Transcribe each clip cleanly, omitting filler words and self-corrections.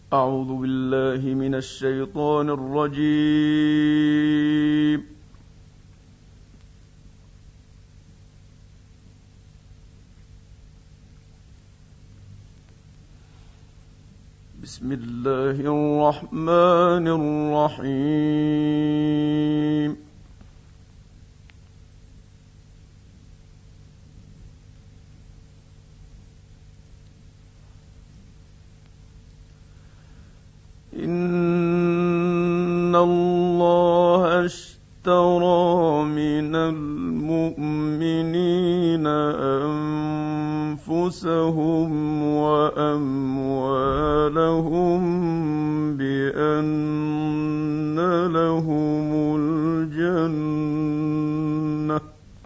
أعوذ بالله من الشيطان الرجيم. بسم الله الرحمن الرحيم. إن الله اشترى من المؤمنين أنفسهم وأموالهم بأن لهم الجنة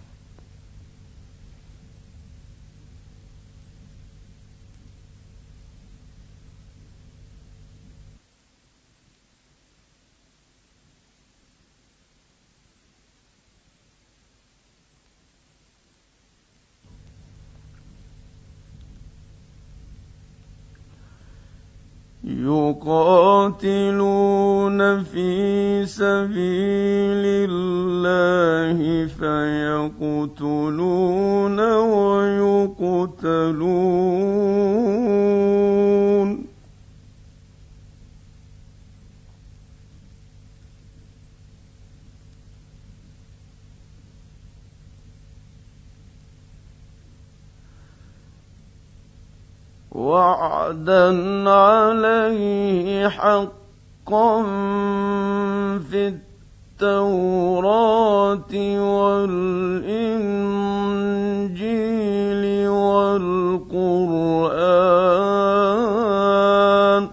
يقاتلون في سبيل الله فيقتلون ويقتلون وعدا عليه حقا في التوراة والإنجيل والقرآن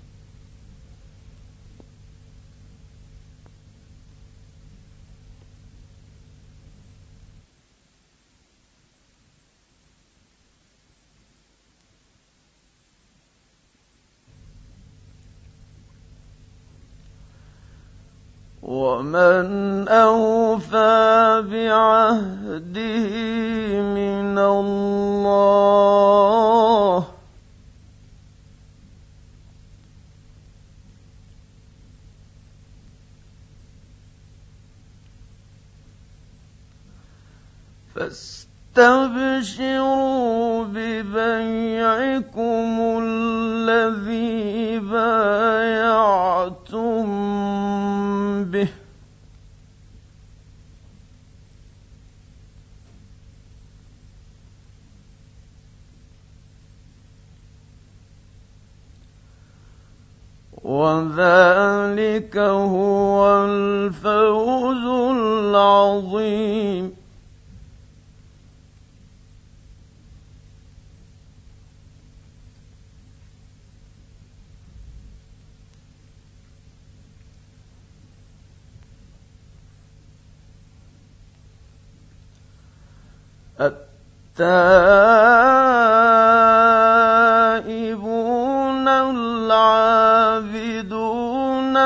ومن أوفى بعهده من الله فاستبشروا ببيعكم الذي بايعتم به وذلك هو الفوز العظيم. التائبون العابدون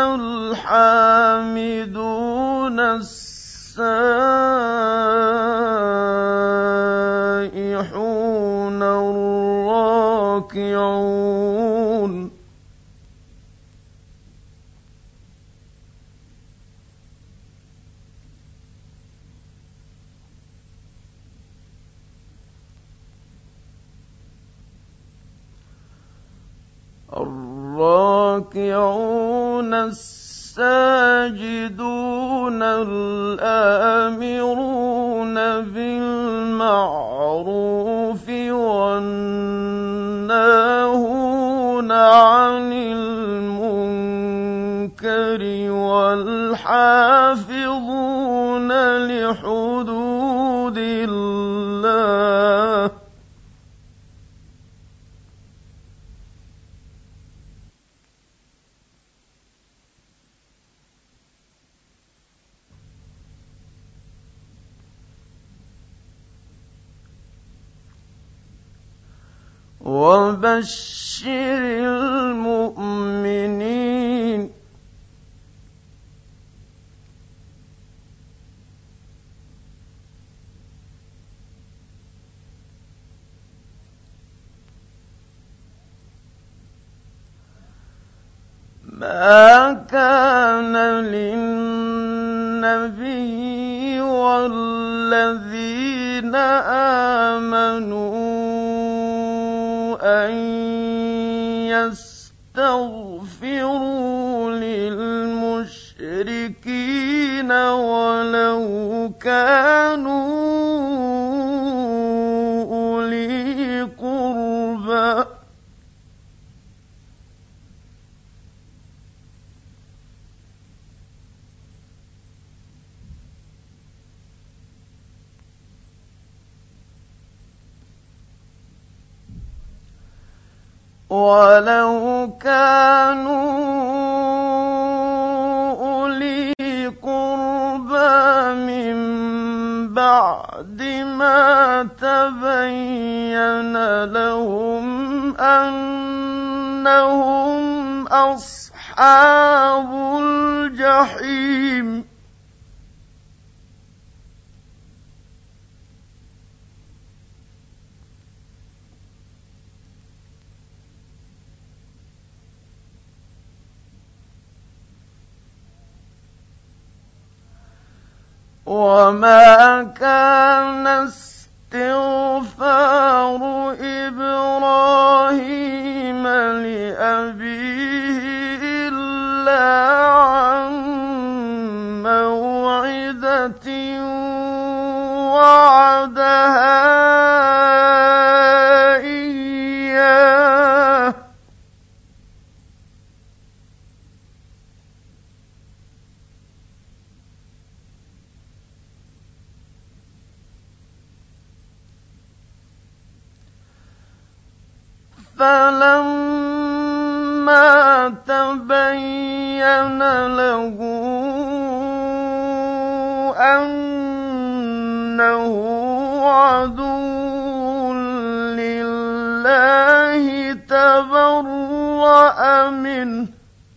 الحامدون السائحون الراكعون الساجدون الآمرون بالمعروف والناهون عن المنكر والحافظون لحدود الله وبشر المؤمنين. ما كان للنبي والذين آمنوا أن يستغفروا للمشركين ولو كانوا أولي قربى من بعد ما تبين لهم أنهم أصحاب الجحيم وما كان استغفار إبراهيم لأبيه إلا عن موعدة وعدها إياه فلما تبين له أنه عدو لله تبرأ منه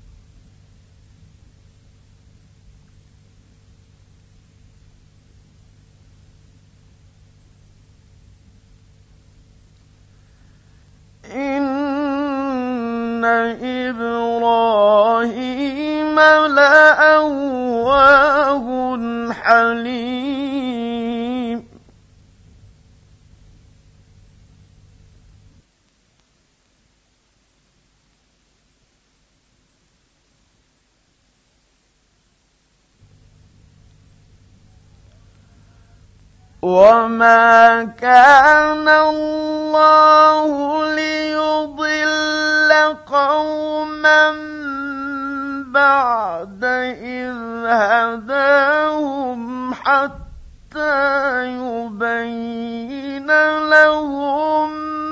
إن إبراهيم لأواه حليم وما كان الله ليضل قوما بعد إذ هداهم حتى يبين لهم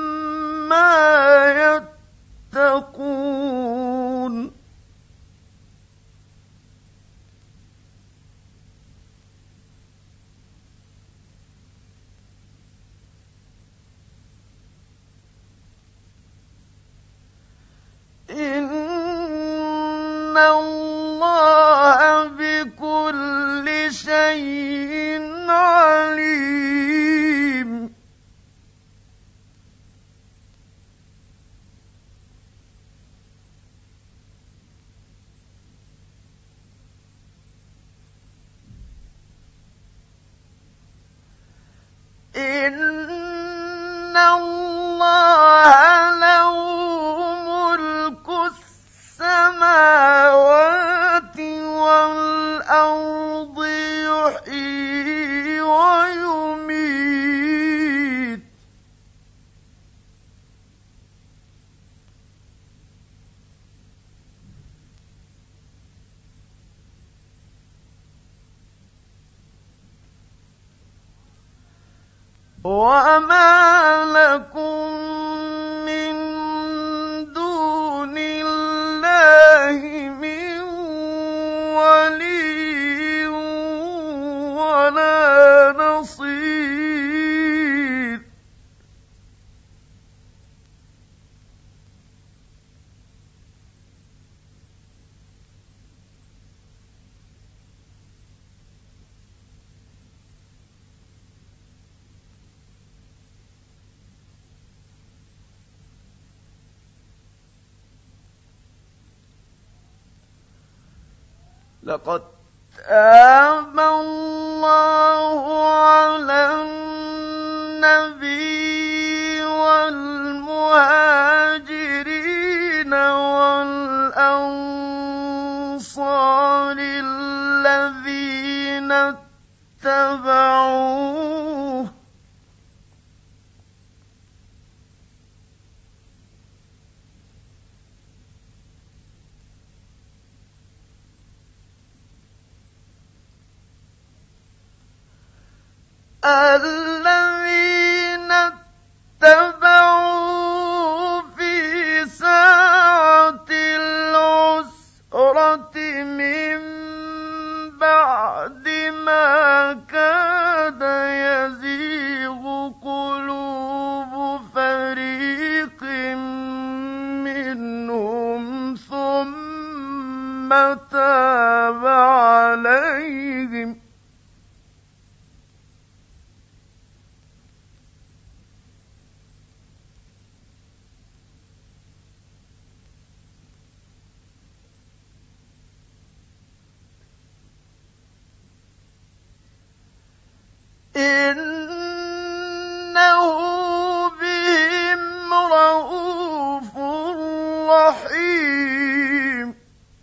ما يتقون إن الله بكل شيء عليم إن الله له ملك السماوات والأرض يحيي ويميت وما لكم من دون الله من ولي ولا نصير لقد تاب الله على النبي والمهاجرين والأنصار الذين اتبعوه في ساعة العسرة من بعد ما كاد يزيغ قلوب فريق منهم ثم تاب عليهم إنه بهم رءوف رحيم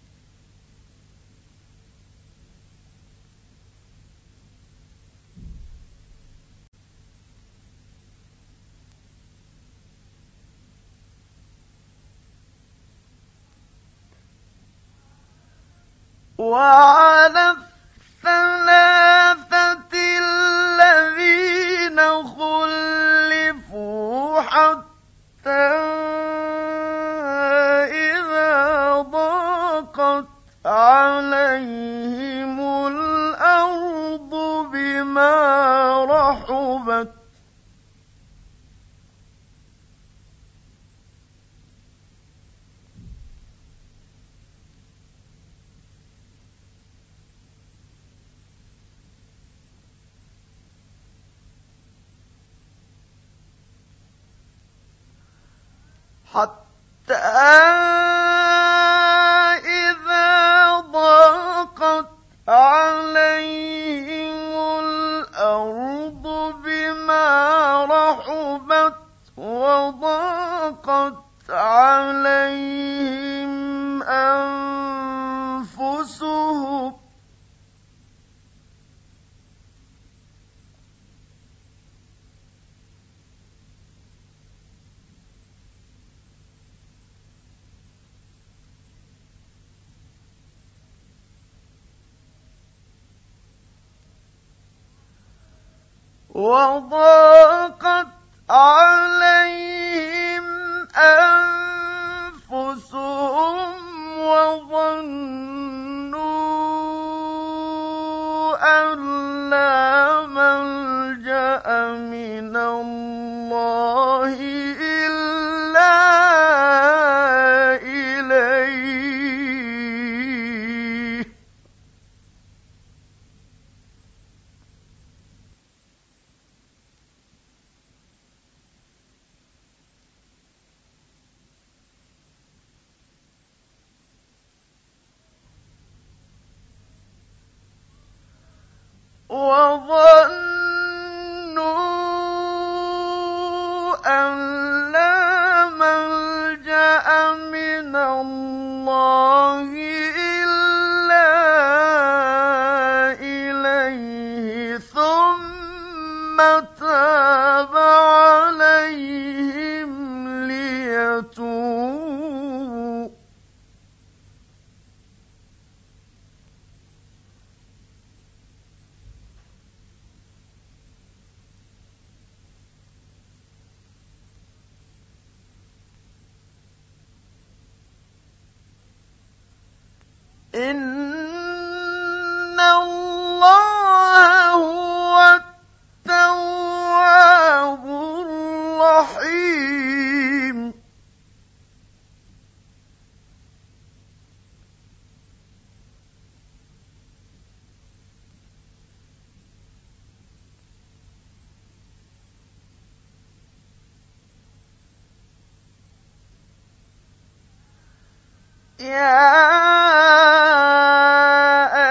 وعلى الثلاثة الذين خلفوا حتى إذا ضاقت عليهم الأرض بما رحبت حتى إذا ضاقت عليهم الأرض بما رحبت وضاقت عليهم أنفسهم وضاقت عليهم أنفسهم وظنوا أن لا ملجأ من الله إلا إليه وظنوا أن لا ملجأ من الله إلا إليه ثم تاب عليهم ليتوبوا إن الله هو التواب الرحيم يا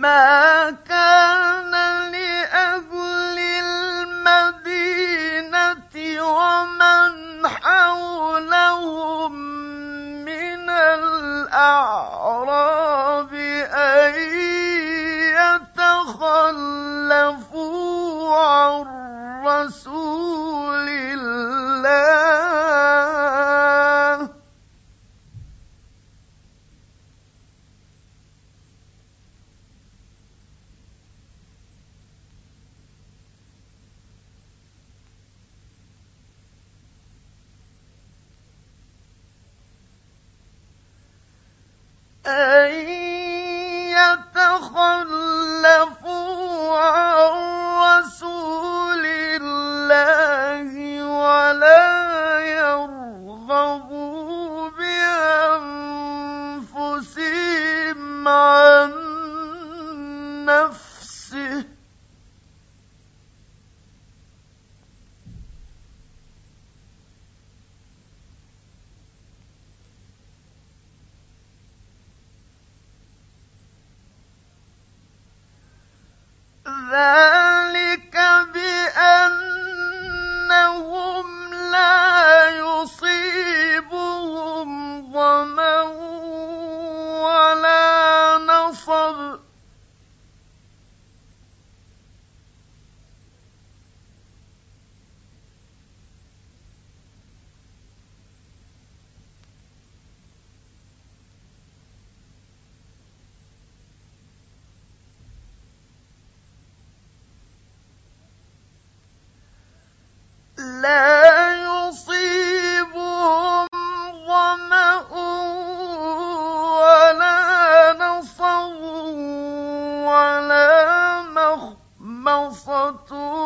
ما كان لأهل المدينة ومن حولهم من الأعراب أن يتخلفوا عن رسول الله ولا يرغبوا بأنفسهم عن نفسه ذلك بأنهم لا يصيبهم ظمأ ولا نصب ولا مخمصة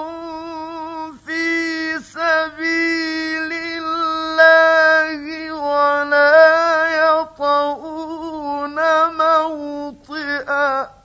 في سبيل الله ولا يطؤون موطئا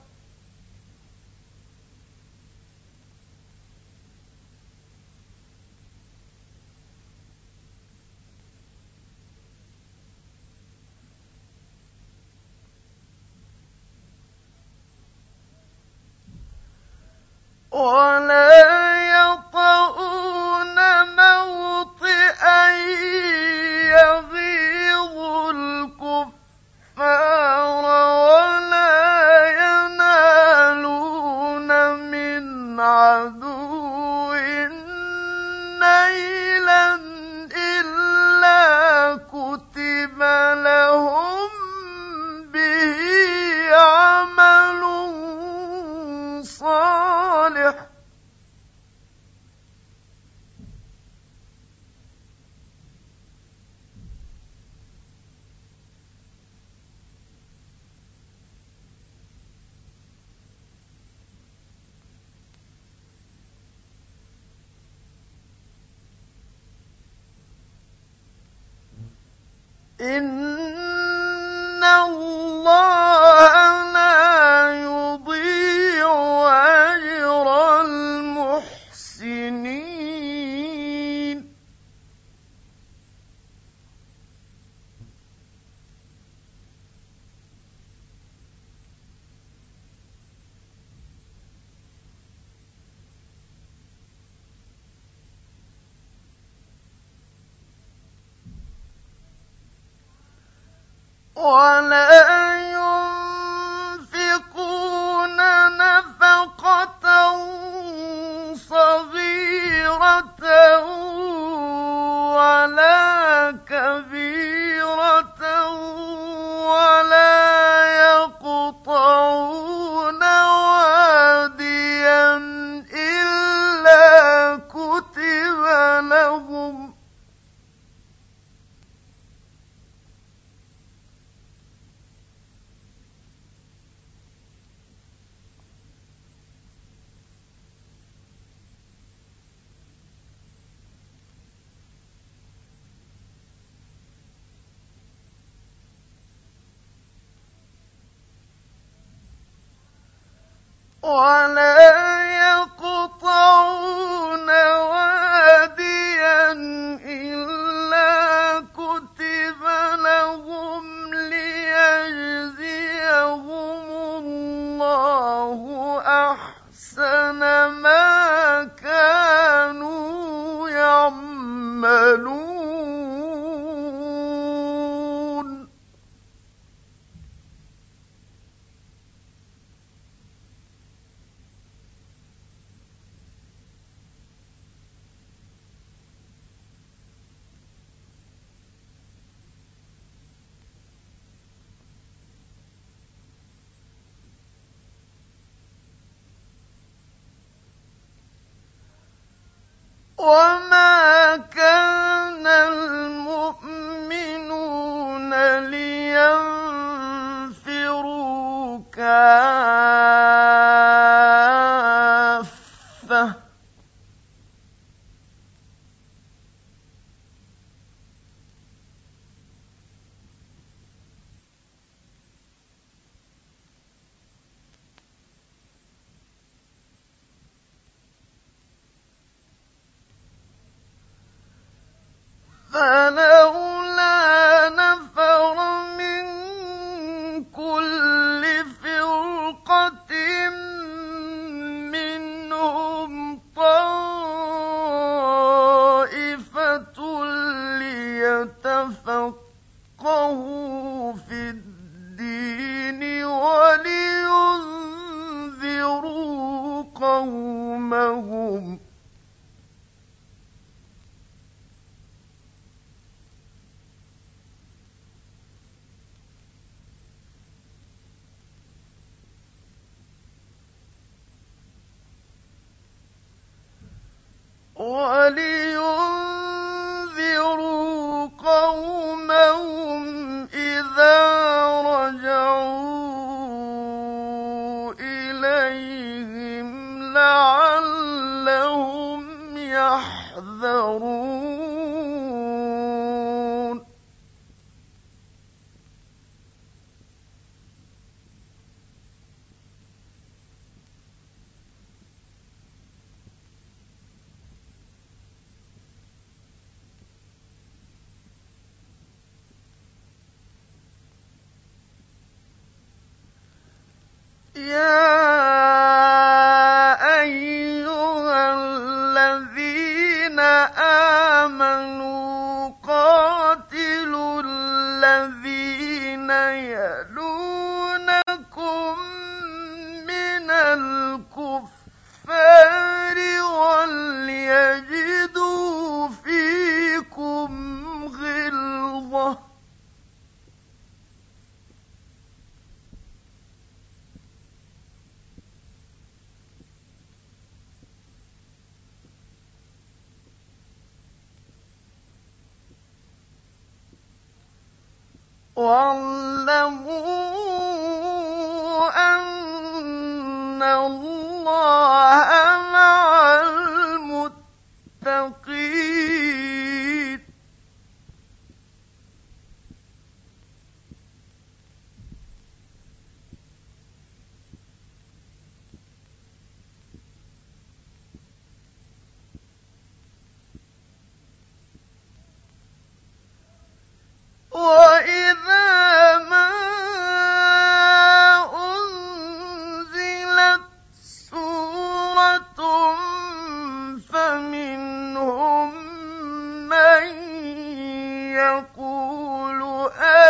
يغيظ الكفار ولا ينالون من عدو نيلا إلا كتب لهم به عمل صالح إن الله لا يضيع أجر المحسنين ولا ينفقون نفقة صغيرة ولا كبيرة ولا يقطعون واديا إلا كتب لهم إلا كتب لهم ليجزيهم الله وما كان المؤمنون لينفروا كافة فلولا نفر من كل فرقة منهم طائفة ليتفقهوا في الدين ولينذروا قومهم إذا رجعوا إليهم لعلهم يحذرون يا أيها الذين آمنوا قاتلوا الذين يلونكم من الكفار وليجدوا فيكم غلظة واعلموا أن الله مع المتقين وإذا ما أنزلت سورة فمنهم من يقول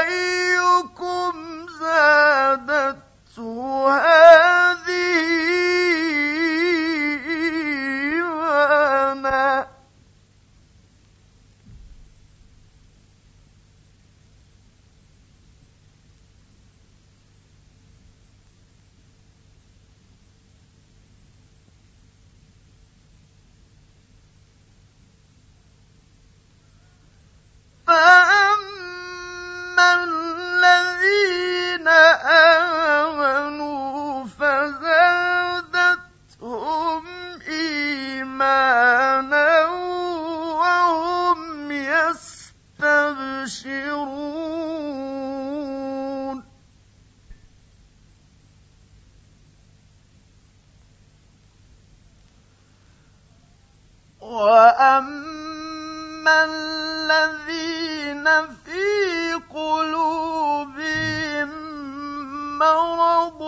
أيكم زادته هذه إيمانا فأما الذين آمنوا فزادتهم إيمانا وهم يستبشرون وأما الذين في قلوبهم مرض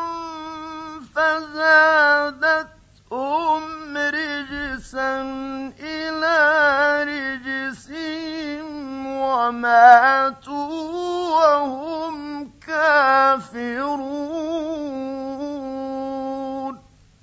فزادتهم رجسا إلى رجسهم وماتوا وهم كافرون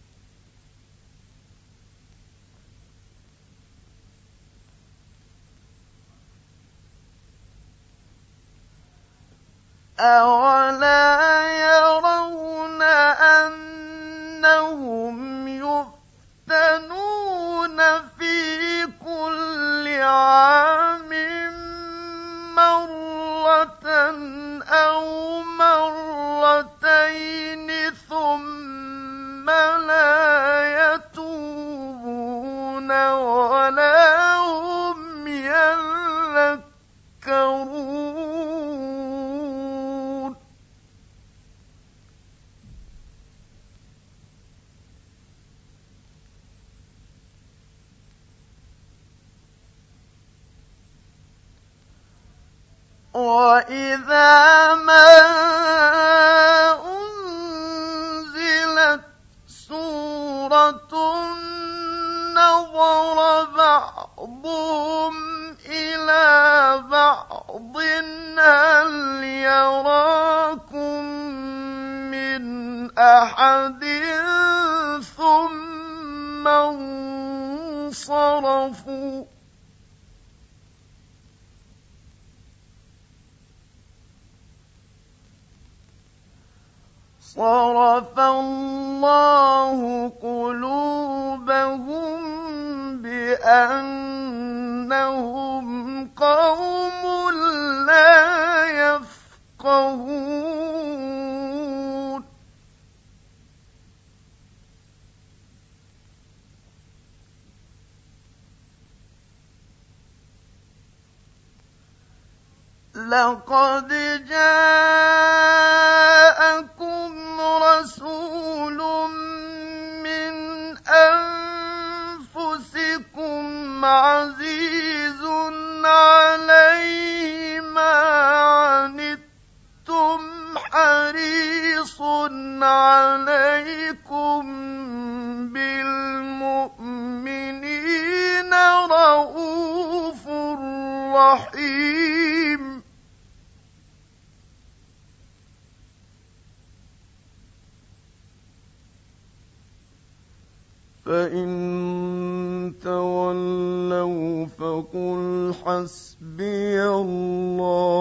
أولا يرون أنهم يفتنون في وإذا ما أنزلت سورة نظر بعضهم إلى بعض هل يراكم من أحد ثم انصرفوا صرف الله قلوبهم بأنهم قوم لا يفقهون لقد جاءكم رسول من أنفسكم عزيز عليه ما عنتم حريص عليكم بالمؤمنين رءوف رحيم فإن تولوا فقل حسبي الله